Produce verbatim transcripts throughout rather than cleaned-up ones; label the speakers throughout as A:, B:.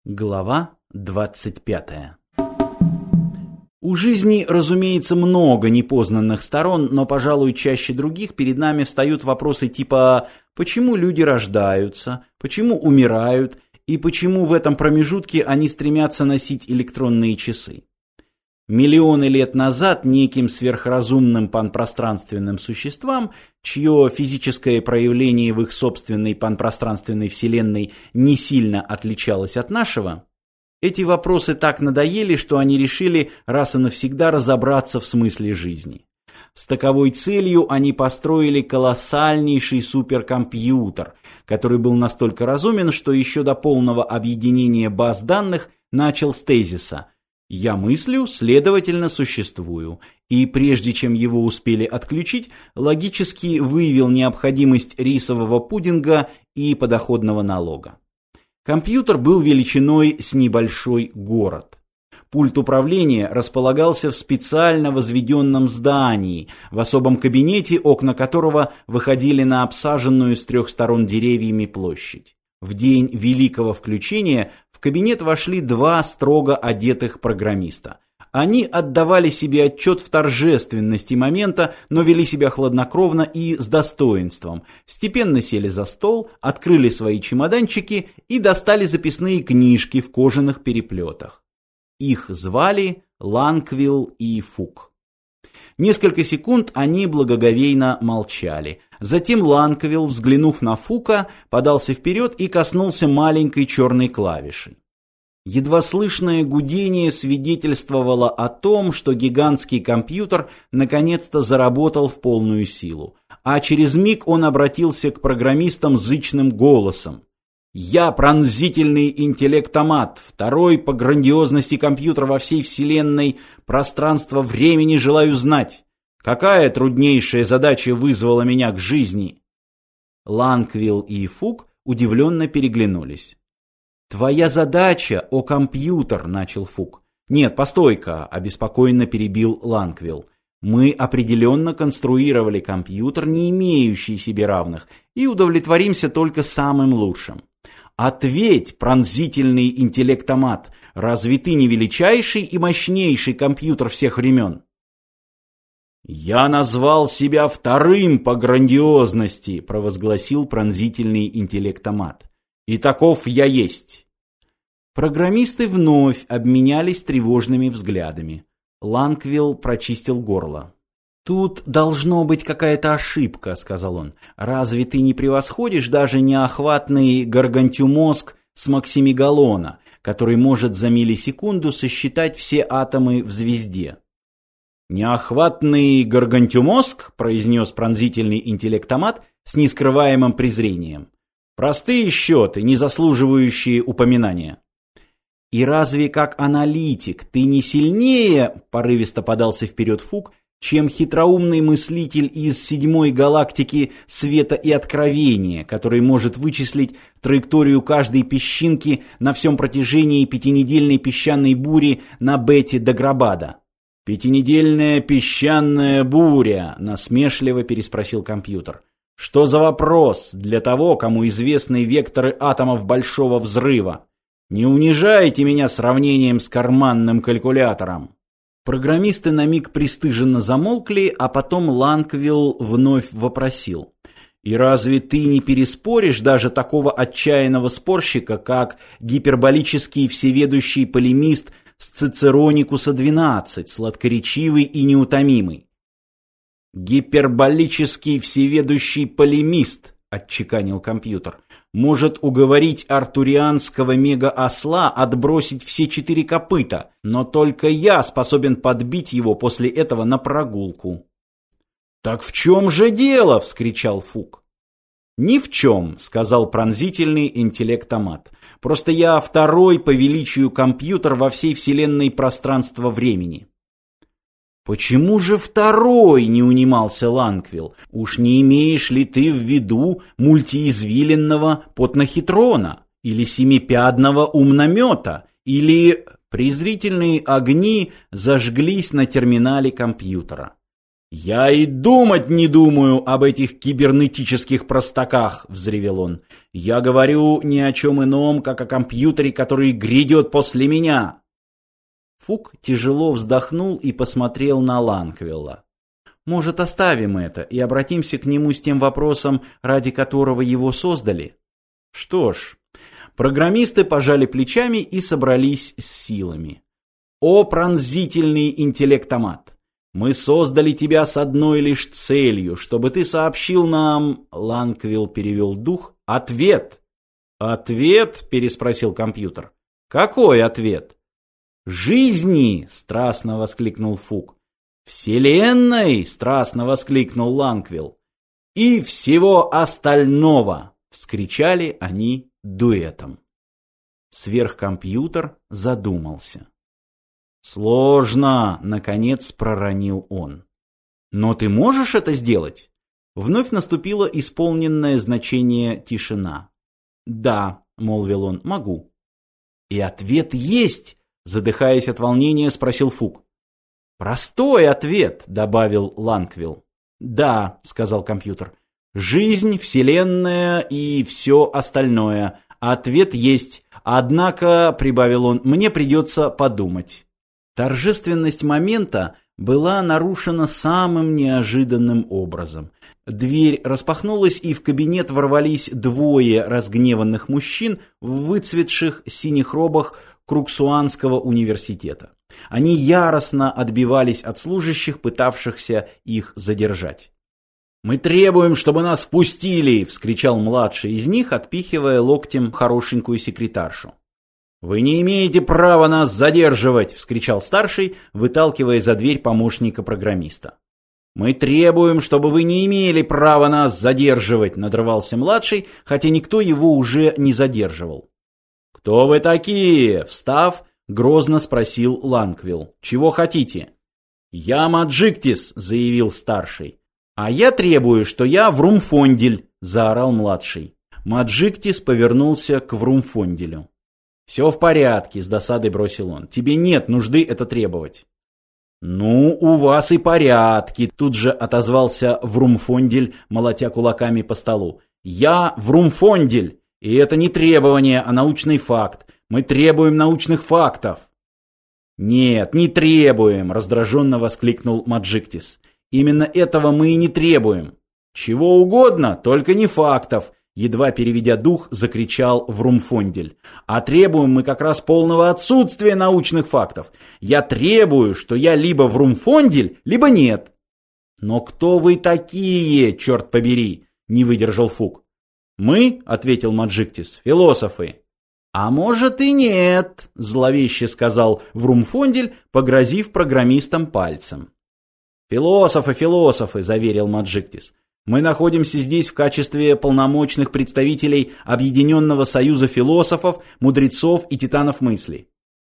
A: Глава двадцать пятая. У жизни, разумеется, много непознанных сторон, но, пожалуй, чаще других перед нами встают вопросы типа «почему люди рождаются?», «почему умирают?» и «почему в этом промежутке они стремятся носить электронные часы?». Миллионы лет назад неким сверхразумным панпространственным существам, чье физическое проявление в их собственной панпространственной вселенной не сильно отличалось от нашего, эти вопросы так надоели, что они решили раз и навсегда разобраться в смысле жизни. С таковой целью они построили колоссальнейший суперкомпьютер, который был настолько разумен, что еще до полного объединения баз данных начал с тезиса «Я мыслю, следовательно, существую», и прежде чем его успели отключить, логически выявил необходимость рисового пудинга и подоходного налога. Компьютер был величиной с небольшой город. Пульт управления располагался в специально возведенном здании, в особом кабинете, окна которого выходили на обсаженную с трех сторон деревьями площадь. В день великого включения в кабинет вошли два строго одетых программиста. Они отдавали себе отчет в торжественности момента, но вели себя хладнокровно и с достоинством. Степенно сели за стол, открыли свои чемоданчики и достали записные книжки в кожаных переплетах. Их звали Ланквилл и Фук. Несколько секунд они благоговейно молчали. Затем Ланквилл, взглянув на Фука, подался вперед и коснулся маленькой черной клавиши. Едва слышное гудение свидетельствовало о том, что гигантский компьютер наконец-то заработал в полную силу. А через миг он обратился к программистам зычным голосом. «Я пронзительный интеллектомат, второй по грандиозности компьютер во всей вселенной, пространство-времени желаю знать. Какая труднейшая задача вызвала меня к жизни?» Ланквилл и Фук удивленно переглянулись. «Твоя задача, о компьютер», — начал Фук. «Нет, постой-ка», — обеспокоенно перебил Ланквилл. «Мы определенно конструировали компьютер, не имеющий себе равных, и удовлетворимся только самым лучшим. Ответь, пронзительный интеллектомат, разве ты не величайший и мощнейший компьютер всех времен?» «Я назвал себя вторым по грандиозности», — провозгласил пронзительный интеллектомат. «И таков я есть». Программисты вновь обменялись тревожными взглядами. Ланквилл прочистил горло. «Тут должно быть какая-то ошибка», — сказал он. «Разве ты не превосходишь даже неохватный гаргантюмозг с Максимегалона, который может за миллисекунду сосчитать все атомы в звезде?» «Неохватный гаргантюмозг», — произнес пронзительный интеллектомат с нескрываемым презрением. «Простые счеты, не заслуживающие упоминания». «И разве как аналитик ты не сильнее, — порывисто подался вперед Фук, — чем хитроумный мыслитель из седьмой галактики света и откровения, который может вычислить траекторию каждой песчинки на всем протяжении пятинедельной песчаной бури на Бете Даграбада?» «Пятинедельная песчаная буря», — насмешливо переспросил компьютер. «Что за вопрос для того, кому известны векторы атомов Большого Взрыва? Не унижайте меня сравнением с карманным калькулятором». Программисты на миг пристыженно замолкли, а потом Ланквилл вновь вопросил. «И разве ты не переспоришь даже такого отчаянного спорщика, как гиперболический всеведущий полемист с Цицероникуса двенадцать, сладкоречивый и неутомимый?» «Гиперболический всеведущий полемист», — отчеканил компьютер, «может уговорить артурианского мега-осла отбросить все четыре копыта, но только я способен подбить его после этого на прогулку». «Так в чем же дело?» — вскричал Фук. «Ни в чем», — сказал пронзительный интеллектомат. «Просто я второй по величию компьютер во всей вселенной пространства-времени». «Почему же второй?» — не унимался Ланквилл. «Уж не имеешь ли ты в виду мультиизвиленного потнохитрона? Или семипядного умномета? Или...» Презрительные огни зажглись на терминале компьютера. «Я и думать не думаю об этих кибернетических простаках», — взревел он. «Я говорю ни о чем ином, как о компьютере, который грядет после меня». Фук тяжело вздохнул и посмотрел на Ланквилла. «Может, оставим это и обратимся к нему с тем вопросом, ради которого его создали?» Что ж, программисты пожали плечами и собрались с силами. «О пронзительный интеллектомат! Мы создали тебя с одной лишь целью, чтобы ты сообщил нам...» Ланквилл перевел дух. «Ответ!» «Ответ?» — переспросил компьютер. «Какой ответ?» «Жизни!» — страстно воскликнул Фук. «Вселенной!» — страстно воскликнул Ланквилл. «И всего остального!» — вскричали они дуэтом. Сверхкомпьютер задумался. «Сложно!» — наконец проронил он. «Но ты можешь это сделать?» Вновь наступило исполненное значение тишина. «Да», — молвил он, — «могу». «И ответ есть!» — задыхаясь от волнения, спросил Фук. «Простой ответ», — добавил Ланквилл. «Да», — сказал компьютер. «Жизнь, вселенная и все остальное. Ответ есть. Однако», — прибавил он, — «мне придется подумать». Торжественность момента была нарушена самым неожиданным образом. Дверь распахнулась, и в кабинет ворвались двое разгневанных мужчин в выцветших синих робах Круксуанского университета. Они яростно отбивались от служащих, пытавшихся их задержать. «Мы требуем, чтобы нас впустили!» — вскричал младший из них, отпихивая локтем хорошенькую секретаршу. «Вы не имеете права нас задерживать!» — вскричал старший, выталкивая за дверь помощника программиста. «Мы требуем, чтобы вы не имели права нас задерживать!» — надрывался младший, хотя никто его уже не задерживал. «Кто вы такие?» — встав, грозно спросил Ланквилл. «Чего хотите?» «Я Маджиктис!» — заявил старший. «А я требую, что я Врумфондель!» — заорал младший. Маджиктис повернулся к Врумфонделю. «Все в порядке», — с досадой бросил он. «Тебе нет нужды это требовать». «Ну, у вас и порядки», — тут же отозвался Врумфондель, молотя кулаками по столу. «Я Врумфондель, и это не требование, а научный факт. Мы требуем научных фактов». «Нет, не требуем», — раздраженно воскликнул Маджиктис. «Именно этого мы и не требуем. Чего угодно, только не фактов», — едва переведя дух, закричал Врумфондель. «А требуем мы как раз полного отсутствия научных фактов. Я требую, что я либо Врумфондель, либо нет». «Но кто вы такие, черт побери?» — не выдержал Фук. «Мы», — ответил Маджиктис, — «философы». «А может и нет», — зловеще сказал Врумфондель, погрозив программистам пальцем. «Философы, философы», — заверил Маджиктис. «Мы находимся здесь в качестве полномочных представителей Объединенного союза философов, мудрецов и титанов мысли.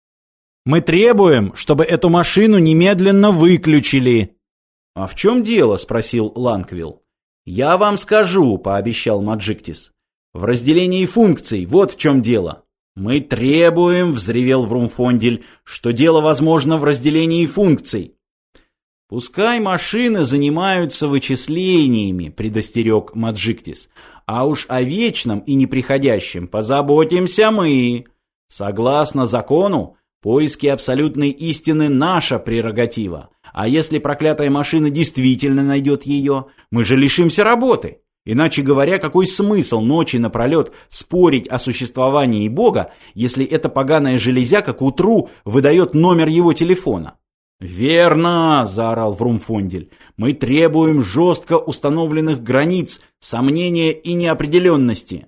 A: Мы требуем, чтобы эту машину немедленно выключили». «А в чем дело?» — спросил Ланквилл. «Я вам скажу», — пообещал Маджиктис. «В разделении функций, вот в чем дело». «Мы требуем», — взревел Врумфондель, — «что дело возможно в разделении функций». «Пускай машины занимаются вычислениями», — предостерег Маджиктис, «а уж о вечном и неприходящем позаботимся мы. Согласно закону, поиски абсолютной истины — наша прерогатива, а если проклятая машина действительно найдет ее, мы же лишимся работы. Иначе говоря, какой смысл ночи напролет спорить о существовании Бога, если эта поганая железяка к утру выдает номер его телефона?» «Верно!» — заорал Врумфондель. «Мы требуем жестко установленных границ, сомнения и неопределенности».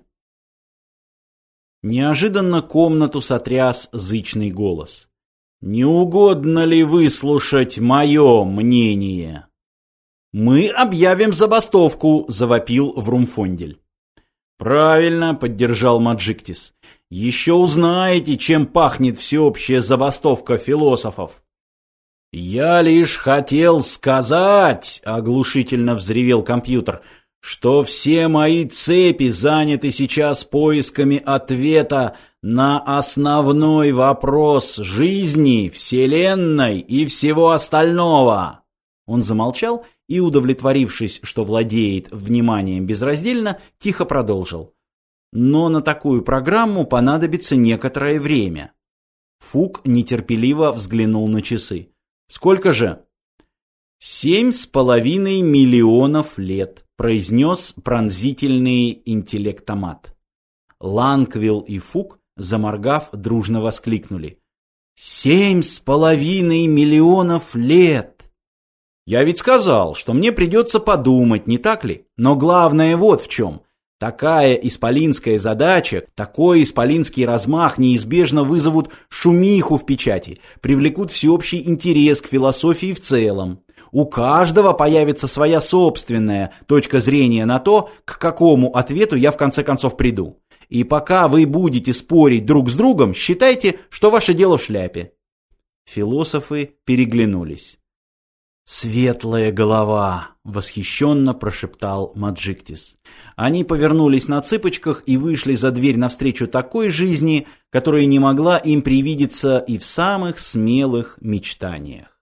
A: Неожиданно комнату сотряс зычный голос. «Не угодно ли выслушать мое мнение?» «Мы объявим забастовку!» — завопил Врумфондель. «Правильно!» — поддержал Маджиктис. «Еще узнаете, чем пахнет всеобщая забастовка философов!» «Я лишь хотел сказать», — оглушительно взревел компьютер, «что все мои цепи заняты сейчас поисками ответа на основной вопрос жизни, вселенной и всего остального». Он замолчал и, удовлетворившись, что владеет вниманием безраздельно, тихо продолжил. Но на такую программу понадобится некоторое время. Фук нетерпеливо взглянул на часы. Сколько же? Семь с половиной миллионов лет, произнес пронзительный интеллектомат. Лангвилл и Фук, заморгав, дружно воскликнули. Семь с половиной миллионов лет! Я ведь сказал, что мне придется подумать, не так ли? Но главное вот в чем. Такая исполинская задача, такой исполинский размах неизбежно вызовут шумиху в печати, привлекут всеобщий интерес к философии в целом. У каждого появится своя собственная точка зрения на то, к какому ответу я в конце концов приду. И пока вы будете спорить друг с другом, считайте, что ваше дело в шляпе. Философы переглянулись. «Светлая голова!» — восхищенно прошептал Маджиктис. Они повернулись на цыпочках и вышли за дверь навстречу такой жизни, которая не могла им привидеться и в самых смелых мечтаниях.